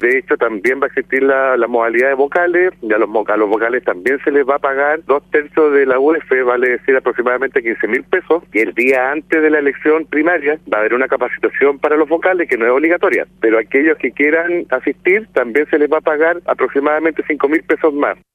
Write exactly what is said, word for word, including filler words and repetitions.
De hecho, también va a existir la, la modalidad de vocales, y a los, a los vocales también se les va a pagar dos tercios de la U E F, vale decir aproximadamente quince mil pesos, y el día antes de la elección primaria va a haber una capacitación para los vocales que no es obligatoria, pero aquellos que quieran asistir también se les va a pagar aproximadamente cinco mil pesos más.